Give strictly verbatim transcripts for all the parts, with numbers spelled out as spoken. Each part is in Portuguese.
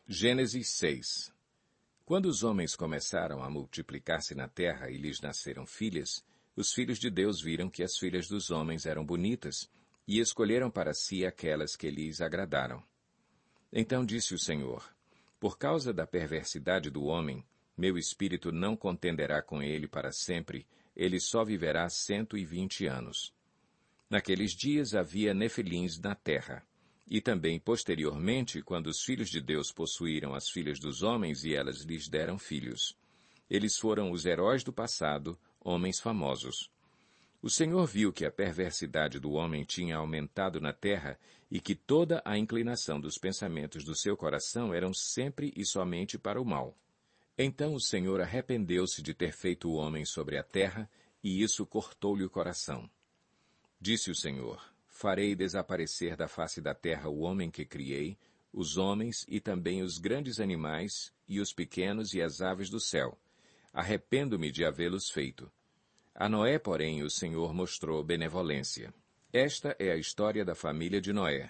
Gênesis seis. Quando os homens começaram a multiplicar-se na terra e lhes nasceram filhas, os filhos de Deus viram que as filhas dos homens eram bonitas e escolheram para si aquelas que lhes agradaram. Então disse o Senhor: Por causa da perversidade do homem, meu espírito não contenderá com ele para sempre, ele só viverá cento e vinte anos. Naqueles dias havia nefilins na terra. E também, posteriormente, quando os filhos de Deus possuíram as filhas dos homens e elas lhes deram filhos. Eles foram os heróis do passado, homens famosos. O Senhor viu que a perversidade do homem tinha aumentado na terra e que toda a inclinação dos pensamentos do seu coração eram sempre e somente para o mal. Então o Senhor arrependeu-se de ter feito o homem sobre a terra, e isso cortou-lhe o coração. Disse o Senhor: Farei desaparecer da face da terra o homem que criei, os homens e também os grandes animais, e os pequenos e as aves do céu. Arrependo-me de havê-los feito. A Noé, porém, o Senhor mostrou benevolência. Esta é a história da família de Noé.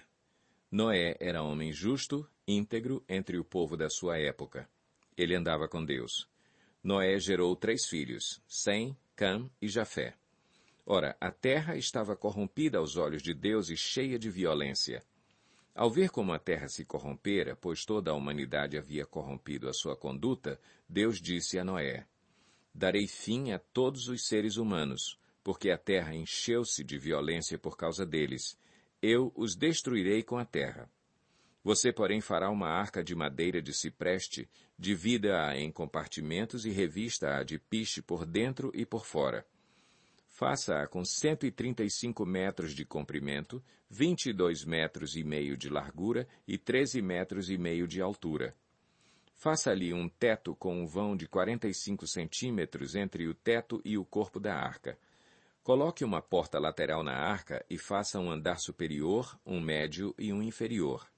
Noé era homem justo, íntegro entre o povo da sua época. Ele andava com Deus. Noé gerou três filhos, Sem, Cam e Jafé. Ora, a terra estava corrompida aos olhos de Deus e cheia de violência. Ao ver como a terra se corrompera, pois toda a humanidade havia corrompido a sua conduta, Deus disse a Noé: Darei fim a todos os seres humanos, porque a terra encheu-se de violência por causa deles. Eu os destruirei com a terra. Você, porém, fará uma arca de madeira de cipreste, divida-a em compartimentos e revista-a de piche por dentro e por fora. Faça-a com cento e trinta e cinco metros de comprimento, vinte e dois metros e meio de largura e treze metros e meio de altura. Faça-lhe um teto com um vão de quarenta e cinco centímetros entre o teto e o corpo da arca. Coloque uma porta lateral na arca e faça um andar superior, um médio e um inferior.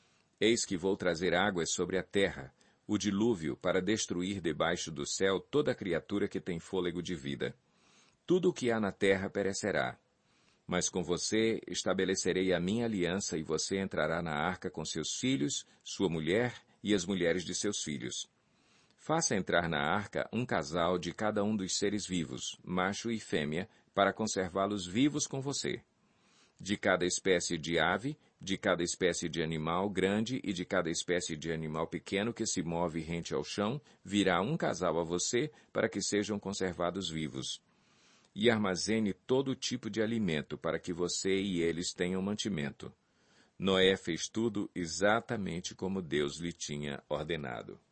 Eis que vou trazer águas sobre a terra, o dilúvio, para destruir debaixo do céu toda criatura que tem fôlego de vida. Tudo o que há na terra perecerá. Mas com você estabelecerei a minha aliança e você entrará na arca com seus filhos, sua mulher e as mulheres de seus filhos. Faça entrar na arca um casal de cada um dos seres vivos, macho e fêmea, para conservá-los vivos com você. De cada espécie de ave, de cada espécie de animal grande e de cada espécie de animal pequeno que se move rente ao chão, virá um casal a você para que sejam conservados vivos. E armazene todo tipo de alimento para que você e eles tenham mantimento. Noé fez tudo exatamente como Deus lhe tinha ordenado.